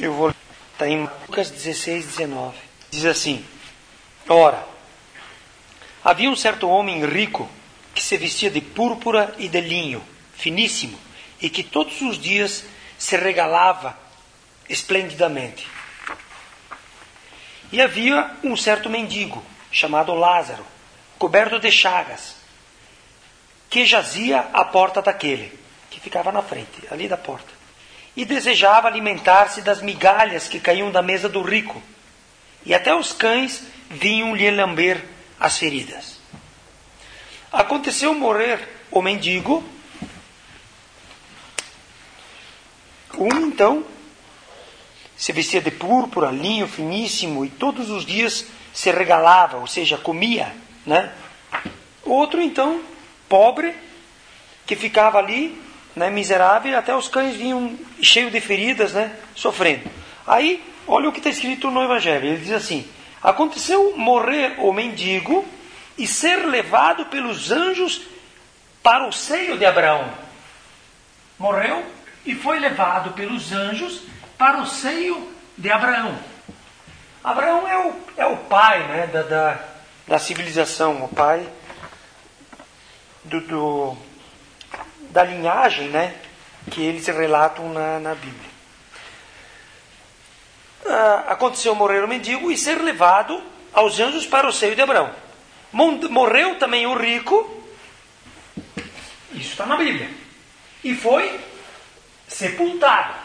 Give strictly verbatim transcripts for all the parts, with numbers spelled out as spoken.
Eu vou... Está em Lucas dezesseis, dezenove. Diz assim: Ora, havia um certo homem rico que se vestia de púrpura e de linho, finíssimo, e que todos os dias se regalava esplendidamente. E havia um certo mendigo, chamado Lázaro, coberto de chagas, que jazia à porta daquele, que ficava na frente, ali da porta, e desejava alimentar-se das migalhas que caíam da mesa do rico, e até os cães vinham lhe lamber as feridas. Aconteceu morrer o mendigo. Um, então, se vestia de púrpura, linho finíssimo, e todos os dias se regalava, ou seja, comia, né? Outro, então, pobre, que ficava ali, né, miserável, e até os cães vinham cheios de feridas, né, sofrendo. Aí, olha o que está escrito no Evangelho. Ele diz assim: aconteceu morrer o mendigo e ser levado pelos anjos para o seio de Abraão. Morreu e foi levado pelos anjos para o seio de Abraão. Abraão é o, é o pai, né, da, da, da civilização, o pai do, do, da linhagem, né, que eles relatam na, na Bíblia. Ah, aconteceu morrer o mendigo e ser levado aos anjos para o seio de Abraão. Morreu também o rico, isso está na Bíblia, e foi sepultado.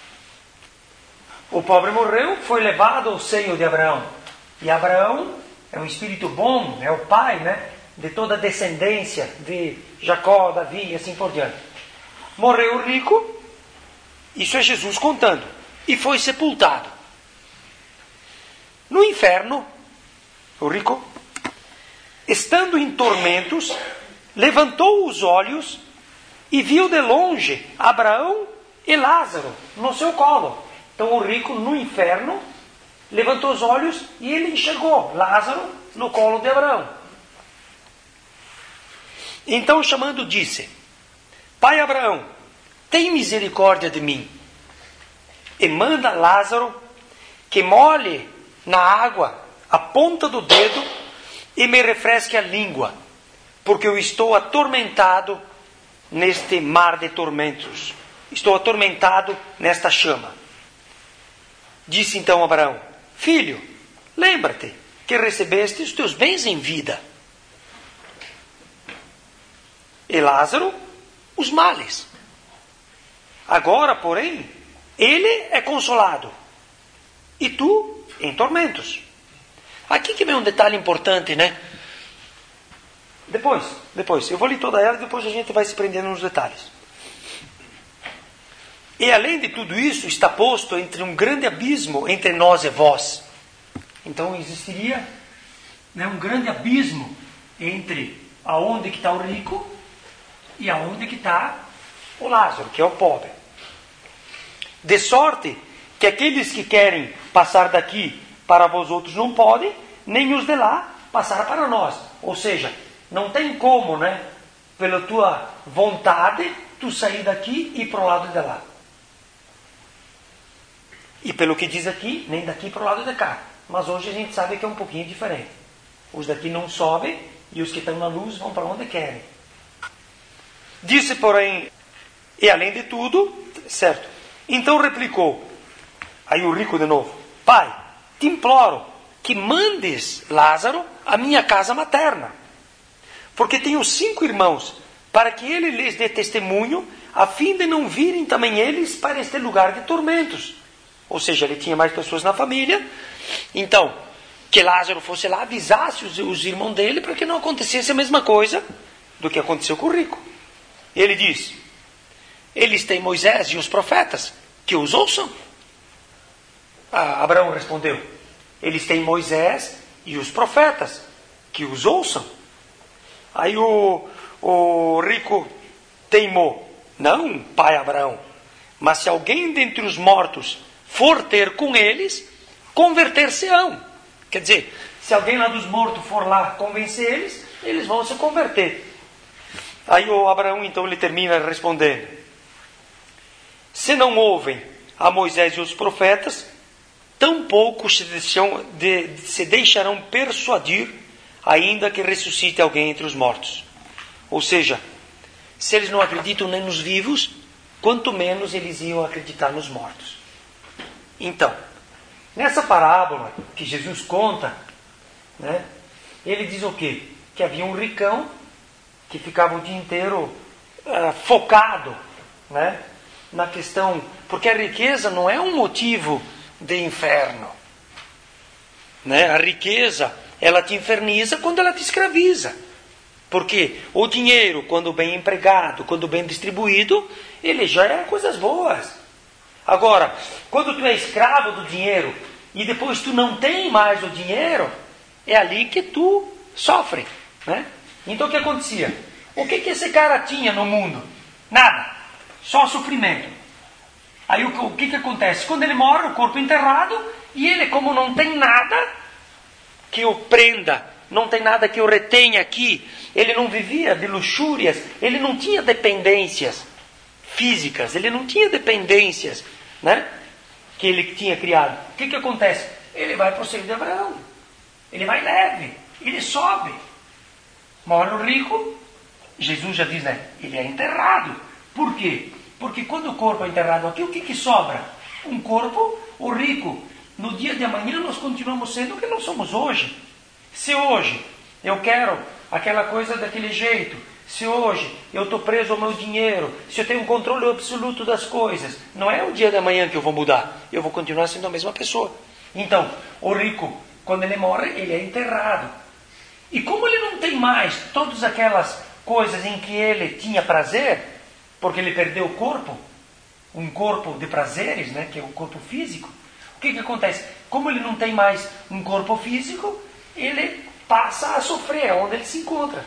O pobre morreu, foi levado ao seio de Abraão. E Abraão é um espírito bom, é o pai, né, de toda a descendência de Jacó, Davi e assim por diante. Morreu o rico, isso é Jesus contando, e foi sepultado. No inferno, o rico, estando em tormentos, levantou os olhos e viu de longe Abraão e Lázaro no seu colo. Então o rico no inferno levantou os olhos e ele enxergou Lázaro no colo de Abraão. Então chamando disse: Pai Abraão, tem misericórdia de mim, e manda Lázaro que molhe na água a ponta do dedo e me refresque a língua, porque eu estou atormentado neste mar de tormentos. Estou atormentado nesta chama. Disse então Abraão: Filho, lembra-te que recebeste os teus bens em vida, e Lázaro os males. Agora, porém, ele é consolado, e tu em tormentos. Aqui que vem um detalhe importante, né? Depois, depois, eu vou ler toda ela e depois a gente vai se prendendo nos detalhes. E além de tudo isso, está posto entre um grande abismo entre nós e vós. Então existiria, né, um grande abismo entre aonde que está o rico e aonde que está o Lázaro, que é o pobre. De sorte que aqueles que querem passar daqui para vós outros não podem, nem os de lá passar para nós. Ou seja, não tem como, né, pela tua vontade, tu sair daqui e ir para o lado de lá. E pelo que diz aqui, nem daqui para o lado de cá. Mas hoje a gente sabe que é um pouquinho diferente. Os daqui não sobem e os que estão na luz vão para onde querem. Disse, porém, e além de tudo, certo. Então replicou, aí o rico de novo: Pai, te imploro que mandes Lázaro à minha casa materna, porque tenho cinco irmãos, para que ele lhes dê testemunho, a fim de não virem também eles para este lugar de tormentos. Ou seja, ele tinha mais pessoas na família. Então, que Lázaro fosse lá, avisasse os, os irmãos dele, para que não acontecesse a mesma coisa do que aconteceu com o rico. Ele diz: eles têm Moisés e os profetas, que os ouçam. Ah, Abraão respondeu: eles têm Moisés e os profetas, que os ouçam. Aí o, o rico teimou: não, pai Abraão, mas se alguém dentre os mortos for ter com eles, converter-se-ão. Quer dizer, se alguém lá dos mortos for lá convencer eles, eles vão se converter. Aí o Abraão então ele termina respondendo: se não ouvem, a Moisés e os profetas, tampouco se deixarão, de, se deixarão persuadir, ainda que ressuscite alguém entre os mortos. Ou seja, se eles não acreditam nem nos vivos, quanto menos eles iam acreditar nos mortos. Então, nessa parábola que Jesus conta, né, ele diz o quê? Que havia um ricão que ficava o dia inteiro uh, focado, né, na questão... Porque a riqueza não é um motivo de inferno. Né? A riqueza, ela te inferniza quando ela te escraviza. Porque o dinheiro, quando bem empregado, quando bem distribuído, ele já é coisas boas. Agora, quando tu é escravo do dinheiro e depois tu não tem mais o dinheiro, é ali que tu sofre. Né? Então o que acontecia? O que, que esse cara tinha no mundo? Nada. Só sofrimento. Aí o, o que, que acontece? Quando ele morre, o corpo enterrado, e ele, como não tem nada que o prenda, não tem nada que o retenha aqui, ele não vivia de luxúrias, ele não tinha dependências físicas, ele não tinha dependências, né, que ele tinha criado. O que, que acontece? Ele vai para o seio de Abraão, ele vai leve, ele sobe. Morre o rico, Jesus já diz, né, ele é enterrado. Por quê? Porque quando o corpo é enterrado aqui, o que, que sobra? Um corpo, o rico. No dia de amanhã nós continuamos sendo o que nós somos hoje. Se hoje eu quero aquela coisa daquele jeito, se hoje eu estou preso ao meu dinheiro, se eu tenho um controle absoluto das coisas, não é o dia de amanhã que eu vou mudar. Eu vou continuar sendo a mesma pessoa. Então, o rico, quando ele morre, ele é enterrado. E como ele não tem mais todas aquelas coisas em que ele tinha prazer, porque ele perdeu o corpo, um corpo de prazeres, né, que é o corpo físico, o que, que acontece? Como ele não tem mais um corpo físico, ele passa a sofrer onde ele se encontra.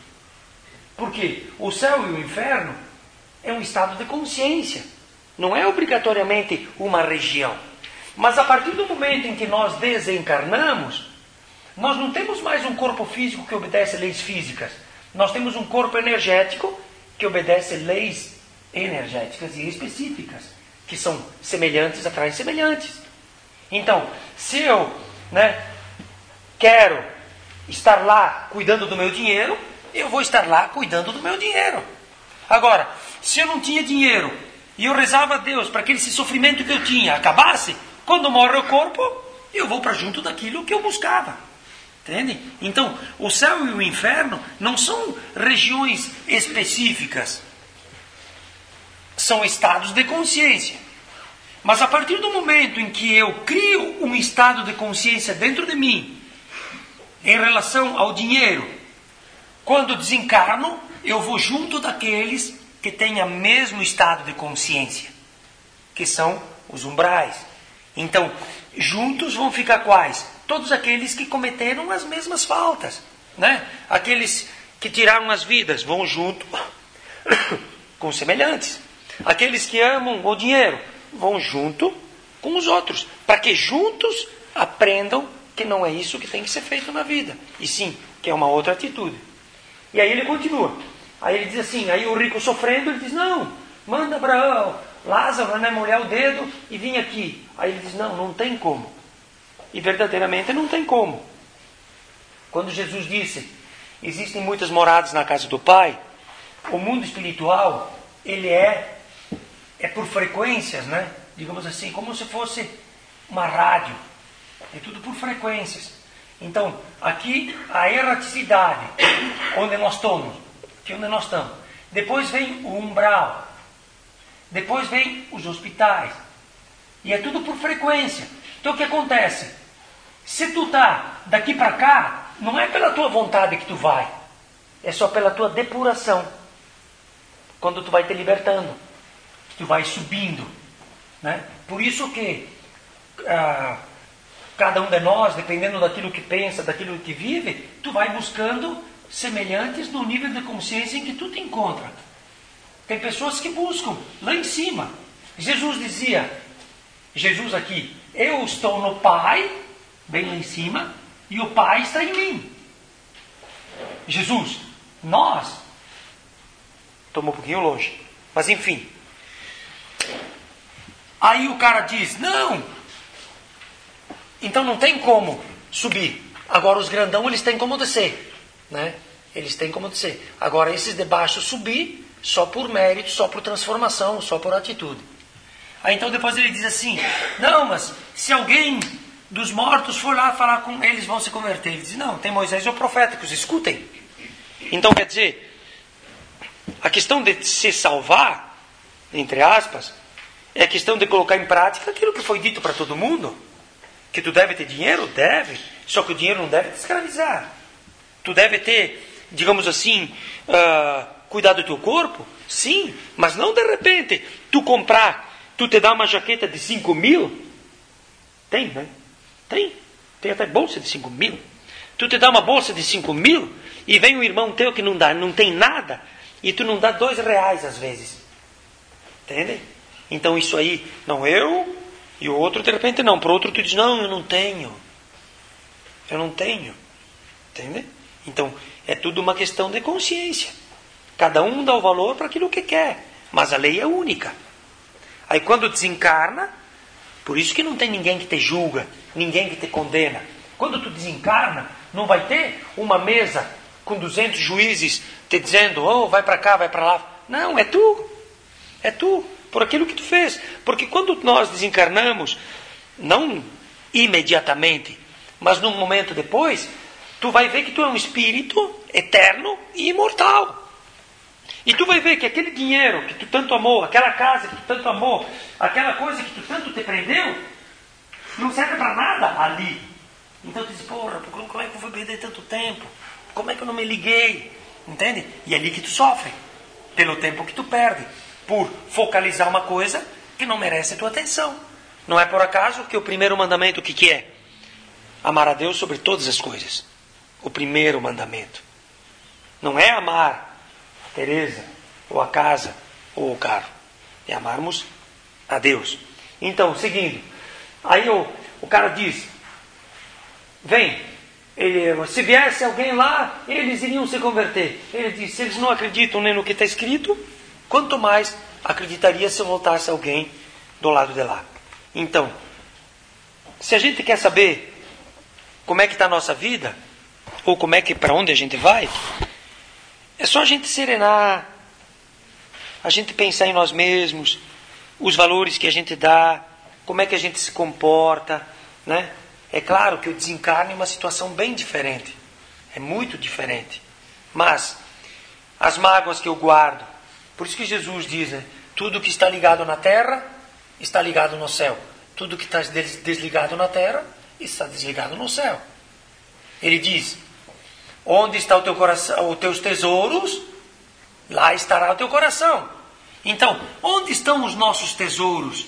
Porque o céu e o inferno é um estado de consciência, não é obrigatoriamente uma região. Mas a partir do momento em que nós desencarnamos, nós não temos mais um corpo físico que obedece a leis físicas. Nós temos um corpo energético que obedece leis energéticas e específicas, que são semelhantes atraem semelhantes. Então, se eu, né, quero estar lá cuidando do meu dinheiro, eu vou estar lá cuidando do meu dinheiro. Agora, se eu não tinha dinheiro e eu rezava a Deus para que esse sofrimento que eu tinha acabasse, quando morre o corpo, eu vou para junto daquilo que eu buscava. Entende? Então, o céu e o inferno não são regiões específicas. São estados de consciência. Mas a partir do momento em que eu crio um estado de consciência dentro de mim, em relação ao dinheiro, quando desencarno, eu vou junto daqueles que têm o mesmo estado de consciência, que são os umbrais. Então, juntos vão ficar quais? Todos aqueles que cometeram as mesmas faltas, né? Aqueles que tiraram as vidas vão junto com os semelhantes. Aqueles que amam o dinheiro vão junto com os outros, para que juntos aprendam que não é isso que tem que ser feito na vida, e sim, que é uma outra atitude. E aí ele continua. Aí ele diz assim, aí o rico sofrendo, ele diz, não, manda Abraão, Lázaro, né, molhar o dedo e vim aqui. Aí ele diz, não, não tem como. E verdadeiramente não tem como. Quando Jesus disse, existem muitas moradas na casa do Pai, o mundo espiritual, ele é, é por frequências, né? Digamos assim, como se fosse uma rádio. É tudo por frequências. Então, aqui a erraticidade, onde nós estamos, que é onde nós estamos. Depois vem o umbral. Depois vem os hospitais. E é tudo por frequência. Então o que acontece? Se tu tá daqui para cá, não é pela tua vontade que tu vai. É só pela tua depuração. Quando tu vai te libertando. Tu vai subindo. Né? Por isso que ah, cada um de nós, dependendo daquilo que pensa, daquilo que vive, tu vai buscando semelhantes no nível de consciência em que tu te encontra. Tem pessoas que buscam lá em cima. Jesus dizia, Jesus aqui, eu estou no Pai, bem lá em cima, e o Pai está em mim. Jesus, nós, estamos um pouquinho longe, mas enfim, Aí o cara diz, não, então não tem como subir. Agora os grandão, eles têm como descer, né? Eles têm como descer. Agora esses de baixo subir, só por mérito, só por transformação, só por atitude. Aí então depois ele diz assim, não, mas se alguém dos mortos for lá falar com eles, vão se converter. Ele diz, não, tem Moisés e o profeta, que os escutem. Então quer dizer, a questão de se salvar, entre aspas, é a questão de colocar em prática aquilo que foi dito para todo mundo. Que tu deve ter dinheiro? Deve. Só que o dinheiro não deve te escravizar. Tu deve ter, digamos assim, uh, cuidar do teu corpo? Sim, mas não de repente tu comprar, tu te dá uma jaqueta de cinco mil. Tem, né? Tem. Tem até bolsa de cinco mil. Tu te dá uma bolsa de cinco mil e vem um irmão teu que não dá, não tem nada e tu não dá dois reais às vezes. Entende? Então isso aí, não eu e o outro de repente não. Para o outro tu diz, não, eu não tenho. Eu não tenho. Entende? Então é tudo uma questão de consciência. Cada um dá o valor para aquilo que quer. Mas a lei é única. Aí quando desencarna, por isso que não tem ninguém que te julga, ninguém que te condena. Quando tu desencarna, não vai ter uma mesa com duzentos juízes te dizendo, oh, vai para cá, vai para lá. Não, é tu. É tu. Por aquilo que tu fez. Porque quando nós desencarnamos, não imediatamente, mas num momento depois, tu vai ver que tu é um espírito eterno e imortal. E tu vai ver que aquele dinheiro que tu tanto amou, aquela casa que tu tanto amou, aquela coisa que tu tanto te prendeu, não serve para nada ali. Então tu diz, porra, como é que eu fui perder tanto tempo? Como é que eu não me liguei? Entende? E é ali que tu sofre, pelo tempo que tu perde, por focalizar uma coisa que não merece a tua atenção. Não é por acaso que o primeiro mandamento, o que, que é? Amar a Deus sobre todas as coisas. O primeiro mandamento. Não é amar a Teresa, ou a casa, ou o carro. É amarmos a Deus. Então, seguindo. Aí o, o cara diz, vem, ele, se viesse alguém lá, eles iriam se converter. Ele diz, se eles não acreditam nem no que está escrito, quanto mais acreditaria se voltasse alguém do lado de lá. Então, se a gente quer saber como é que está a nossa vida, ou como é que, para onde a gente vai, é só a gente serenar, a gente pensar em nós mesmos, os valores que a gente dá, como é que a gente se comporta, né? É claro que o desencarne é uma situação bem diferente, é muito diferente, mas as mágoas que eu guardo, por isso que Jesus diz, né? Tudo que está ligado na terra, está ligado no céu. Tudo que está desligado na terra, está desligado no céu. Ele diz, onde está o teu coração, os teus tesouros, lá estará o teu coração. Então, onde estão os nossos tesouros?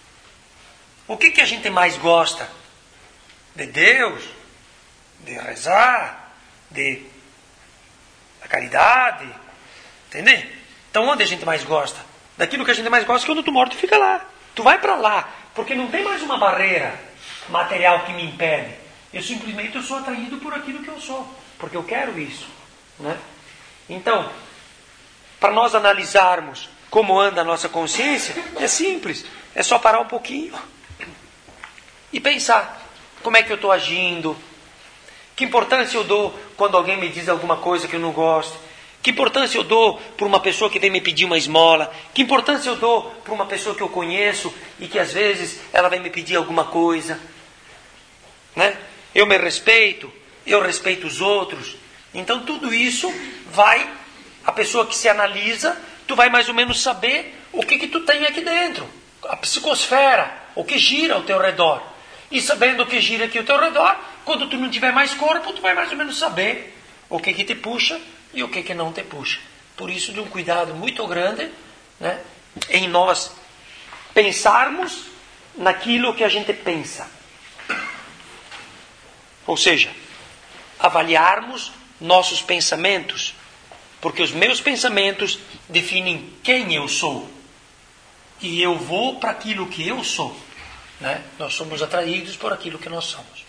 O que, que a gente mais gosta? De Deus? De rezar? De da caridade? Entende? Então, onde a gente mais gosta? Daquilo que a gente mais gosta, quando tu morre, tu fica lá. Tu vai para lá, porque não tem mais uma barreira material que me impede. Eu simplesmente eu sou atraído por aquilo que eu sou, porque eu quero isso, né? Então, para nós analisarmos como anda a nossa consciência, é simples. É só parar um pouquinho e pensar como é que eu estou agindo, que importância eu dou quando alguém me diz alguma coisa que eu não gosto, que importância eu dou para uma pessoa que vem me pedir uma esmola, que importância eu dou para uma pessoa que eu conheço e que às vezes ela vem me pedir alguma coisa, né? Eu me respeito, eu respeito os outros. Então tudo isso vai, a pessoa que se analisa, tu vai mais ou menos saber o que que tu tem aqui dentro, a psicosfera, o que gira ao teu redor. E sabendo o que gira aqui ao teu redor, quando tu não tiver mais corpo, tu vai mais ou menos saber o que que te puxa e o que que não te puxa. Por isso, de um cuidado muito grande, né, em nós pensarmos naquilo que a gente pensa. Ou seja, avaliarmos nossos pensamentos, porque os meus pensamentos definem quem eu sou. E eu vou para aquilo que eu sou, né? Nós somos atraídos por aquilo que nós somos.